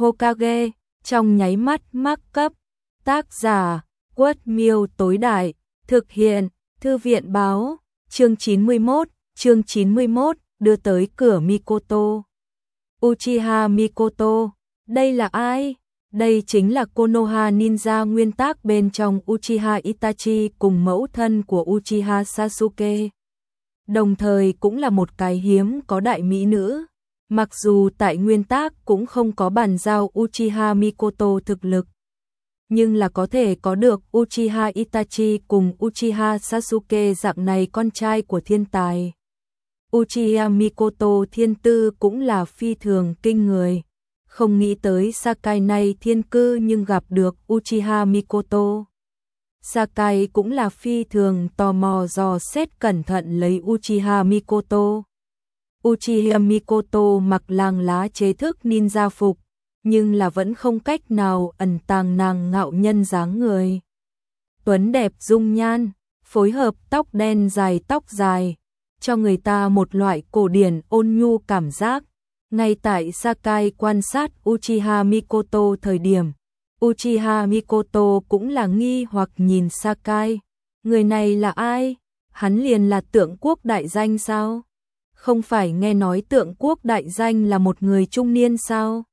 Hokage, trong nháy mắt mắc cấp. Tác giả, Quất Miêu Tối Đại, thực hiện, Thư viện báo, chương 91, đưa tới cửa Mikoto. Uchiha Mikoto, đây là ai? Đây chính là Konoha ninja nguyên tác bên trong Uchiha Itachi cùng mẫu thân của Uchiha Sasuke. Đồng thời cũng là một cái hiếm có đại mỹ nữ. Mặc dù tại nguyên tác cũng không có bàn giao Uchiha Mikoto thực lực, nhưng là có thể có được Uchiha Itachi cùng Uchiha Sasuke dạng này con trai của thiên tài. Uchiha Mikoto thiên tư cũng là phi thường kinh người. Không nghĩ tới Sakai này thiên cư nhưng gặp được Uchiha Mikoto. Sakai cũng là phi thường tò mò dò xét cẩn thận lấy Uchiha Mikoto. Uchiha Mikoto mặc làng lá chế thức ninja phục, nhưng là vẫn không cách nào ẩn tàng nàng ngạo nhân dáng người. Tuấn đẹp dung nhan, phối hợp tóc đen dài tóc dài, cho người ta một loại cổ điển ôn nhu cảm giác. Ngay tại Sakai quan sát Uchiha Mikoto thời điểm, Uchiha Mikoto cũng là nghi hoặc nhìn Sakai. Người này là ai? Hắn liền là Tượng Quốc đại danh sao? Không phải nghe nói Tượng Quốc đại danh là một người trung niên sao?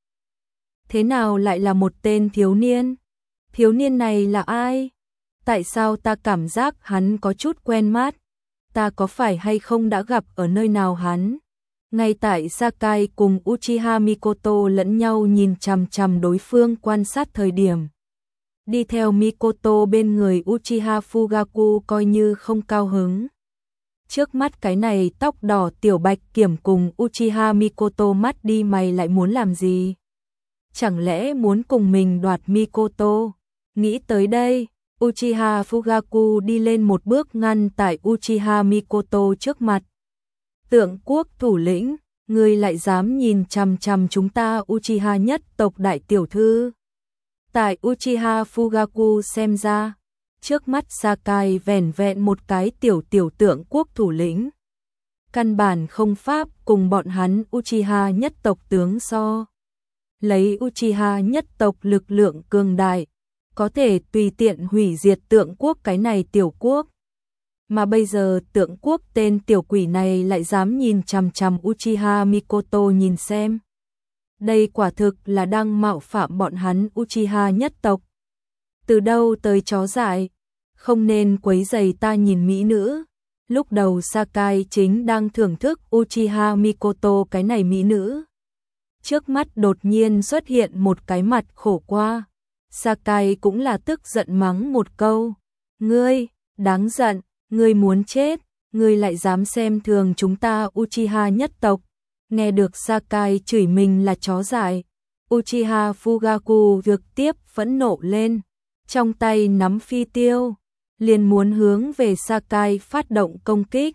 Thế nào lại là một tên thiếu niên? Thiếu niên này là ai? Tại sao ta cảm giác hắn có chút quen mắt? Ta có phải hay không đã gặp ở nơi nào hắn? Ngay tại Sakai cùng Uchiha Mikoto lẫn nhau nhìn chằm chằm đối phương quan sát thời điểm, đi theo Mikoto bên người Uchiha Fugaku coi như không cao hứng. Trước mắt cái này tóc đỏ tiểu bạch kiểm cùng Uchiha Mikoto mắt đi mày lại muốn làm gì? Chẳng lẽ muốn cùng mình đoạt Mikoto? Nghĩ tới đây, Uchiha Fugaku đi lên một bước ngăn tại Uchiha Mikoto trước mặt. Tượng Quốc thủ lĩnh, ngươi lại dám nhìn chằm chằm chúng ta Uchiha nhất tộc đại tiểu thư? Tại Uchiha Fugaku xem ra, trước mắt Sakai vẻn vẹn một cái tiểu Tượng Quốc thủ lĩnh. Căn bản không pháp cùng bọn hắn Uchiha nhất tộc tướng so. Lấy Uchiha nhất tộc lực lượng cường đại, có thể tùy tiện hủy diệt Tượng Quốc cái này tiểu quốc. Mà bây giờ Tượng Quốc tên tiểu quỷ này lại dám nhìn chằm chằm Uchiha Mikoto nhìn xem. Đây quả thực là đang mạo phạm bọn hắn Uchiha nhất tộc. Từ đâu tới chó dại, không nên quấy rầy ta nhìn mỹ nữ. Lúc đầu Sakai chính đang thưởng thức Uchiha Mikoto cái này mỹ nữ. Trước mắt đột nhiên xuất hiện một cái mặt khổ qua. Sakai cũng là tức giận mắng một câu. Ngươi, đáng giận, ngươi muốn chết, ngươi lại dám xem thường chúng ta Uchiha nhất tộc. Nghe được Sakai chửi mình là chó dại, Uchiha Fugaku trực tiếp phẫn nộ lên, trong tay nắm phi tiêu, liền muốn hướng về Sakai phát động công kích.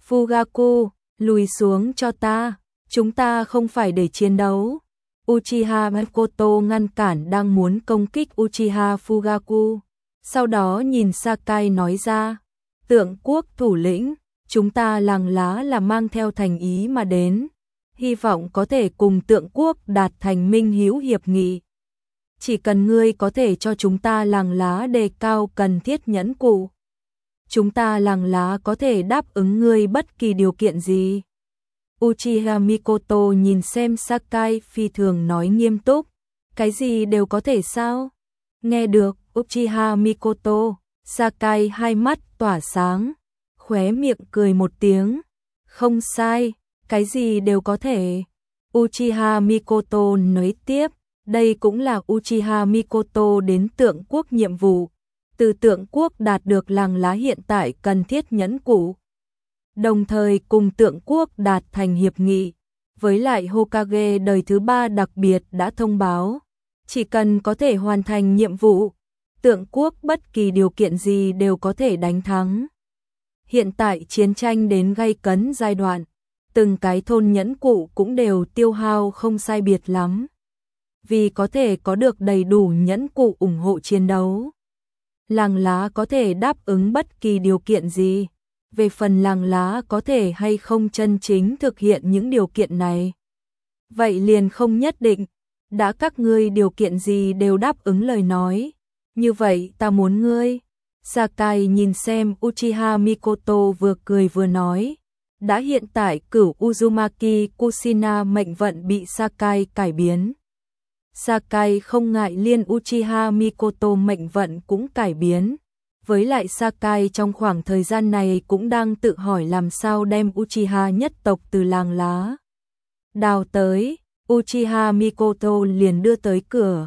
Fugaku, lùi xuống cho ta, chúng ta không phải để chiến đấu. Uchiha Mikoto ngăn cản đang muốn công kích Uchiha Fugaku, sau đó nhìn Sakai nói ra, Tượng Quốc thủ lĩnh, chúng ta làng lá là mang theo thành ý mà đến, hy vọng có thể cùng Tượng Quốc đạt thành minh hữu hiệp nghị. Chỉ cần ngươi có thể cho chúng ta làng lá đề cao cần thiết nhẫn cụ, chúng ta làng lá có thể đáp ứng ngươi bất kỳ điều kiện gì. Uchiha Mikoto nhìn xem Sakai phi thường nói nghiêm túc, cái gì đều có thể sao? Nghe được Uchiha Mikoto, Sakai hai mắt tỏa sáng, khóe miệng cười một tiếng, không sai, cái gì đều có thể. Uchiha Mikoto nói tiếp, đây cũng là Uchiha Mikoto đến Tượng Quốc nhiệm vụ, từ Tượng Quốc đạt được làng lá hiện tại cần thiết nhẫn cụ, đồng thời cùng Tượng Quốc đạt thành hiệp nghị, với lại Hokage đời thứ 3 đặc biệt đã thông báo, chỉ cần có thể hoàn thành nhiệm vụ, Tượng Quốc bất kỳ điều kiện gì đều có thể đánh thắng. Hiện tại chiến tranh đến gay cấn giai đoạn, từng cái thôn nhẫn cụ cũng đều tiêu hao không sai biệt lắm. Vì có thể có được đầy đủ nhẫn cụ ủng hộ chiến đấu, làng lá có thể đáp ứng bất kỳ điều kiện gì. Về phần làng lá có thể hay không chân chính thực hiện những điều kiện này, vậy liền không nhất định. đã các ngươi điều kiện gì đều đáp ứng lời nói, như vậy ta muốn ngươi. Sakai nhìn xem Uchiha Mikoto vừa cười vừa nói, đã hiện tại cửu Uzumaki Kushina mệnh vận bị Sakai cải biến. Sakai không ngại liên Uchiha Mikoto mệnh vận cũng cải biến. Với lại Sakai trong khoảng thời gian này cũng đang tự hỏi làm sao đem Uchiha nhất tộc từ làng lá đào tới. Uchiha Mikoto liền đưa tới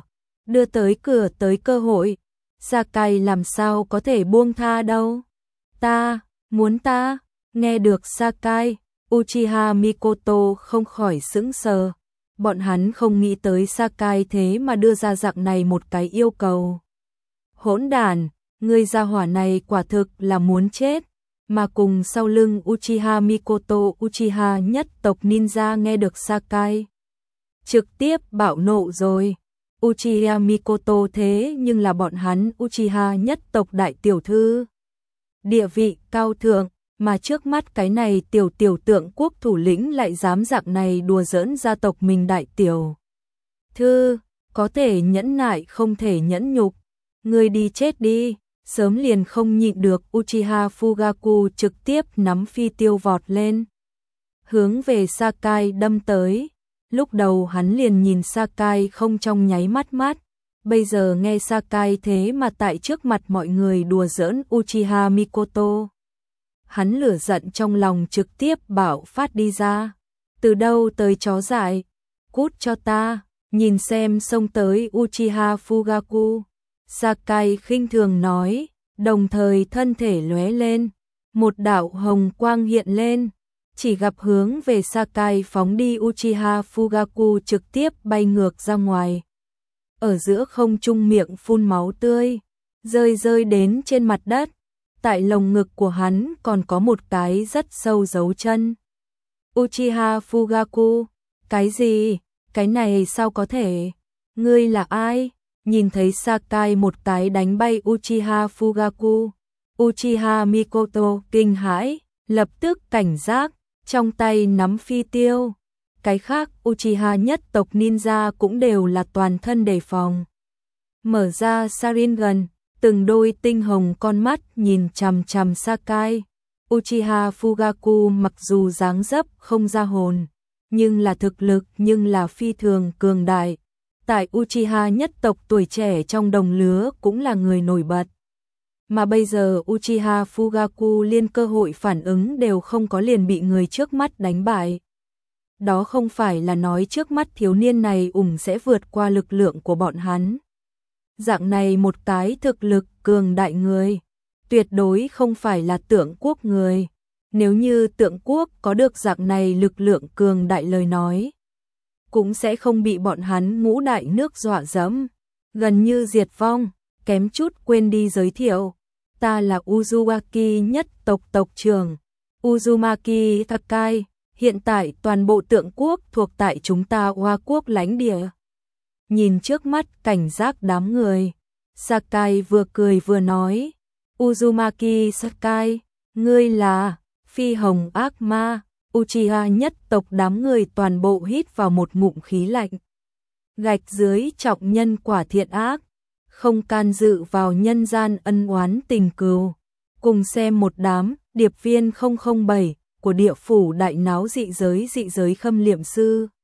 cửa tới cơ hội. Sakai làm sao có thể buông tha đâu. Ta, muốn ta, nghe được Sakai, Uchiha Mikoto không khỏi sững sờ. Bọn hắn không nghĩ tới Sakai thế mà đưa ra dạng này một cái yêu cầu. Hỗn đản, ngươi gia hỏa này quả thực là muốn chết. Mà cùng sau lưng Uchiha Mikoto, Uchiha nhất tộc ninja nghe được Sakai trực tiếp bạo nộ rồi. Uchiha Mikoto thế nhưng là bọn hắn Uchiha nhất tộc đại tiểu thư, địa vị cao thượng, mà trước mắt cái này tiểu tượng quốc thủ lĩnh lại dám dạng này đùa giỡn gia tộc mình đại tiểu thư, có thể nhẫn nại không thể nhẫn nhục. Ngươi đi chết đi. Sớm liền không nhịn được, Uchiha Fugaku trực tiếp nắm phi tiêu vọt lên, hướng về Sakai đâm tới. Lúc đầu hắn liền nhìn Sakai không trong nháy mắt, bây giờ nghe Sakai thế mà tại trước mặt mọi người đùa giỡn Uchiha Mikoto. Hắn lửa giận trong lòng trực tiếp bạo phát đi ra. Từ đâu tới chó dại, cút cho ta. Nhìn xem xông tới Uchiha Fugaku, Sakai khinh thường nói, đồng thời thân thể lóe lên, một đạo hồng quang hiện lên, chỉ gặp hướng về Sakai phóng đi. Uchiha Fugaku trực tiếp bay ngược ra ngoài, ở giữa không trung miệng phun máu tươi, rơi đến trên mặt đất. Tại lồng ngực của hắn còn có một cái rất sâu dấu chân. Uchiha Fugaku, cái gì? Cái này sao có thể? Ngươi là ai? Nhìn thấy Sakai một cái đánh bay Uchiha Fugaku, Uchiha Mikoto kinh hãi, lập tức cảnh giác, trong tay nắm phi tiêu. Cái khác Uchiha nhất tộc ninja cũng đều là toàn thân đề phòng. Mở ra Sharingan, từng đôi tinh hồng con mắt nhìn chằm chằm Sakai. Uchiha Fugaku mặc dù dáng dấp không ra hồn, nhưng là thực lực nhưng là phi thường cường đại. Tại Uchiha nhất tộc tuổi trẻ trong đồng lứa cũng là người nổi bật. Mà bây giờ Uchiha Fugaku liên cơ hội phản ứng đều không có liền bị người trước mắt đánh bại. Đó không phải là nói trước mắt thiếu niên này sẽ vượt qua lực lượng của bọn hắn. Dạng này một cái thực lực cường đại người, tuyệt đối không phải là tượng quốc người. Nếu như tượng quốc có được dạng này lực lượng cường đại lời nói, cũng sẽ không bị bọn hắn ngũ đại nước dọa dẫm, gần như diệt vong. Kém chút quên đi giới thiệu, ta là Uzumaki nhất tộc tộc trưởng, Uzumaki Sakai, hiện tại toàn bộ tượng quốc thuộc tại chúng ta Hoa quốc lãnh địa. Nhìn trước mắt cảnh giác đám người, Sakai vừa cười vừa nói, Uzumaki Sakai, ngươi là phi hồng ác ma. Uchiha nhất tộc đám người toàn bộ hít vào một ngụm khí lạnh. Gạch dưới trọng nhân quả thiện ác, không can dự vào nhân gian ân oán tình cừu. Cùng xem một đám điệp viên 007 của địa phủ đại náo dị giới khâm liệm sư.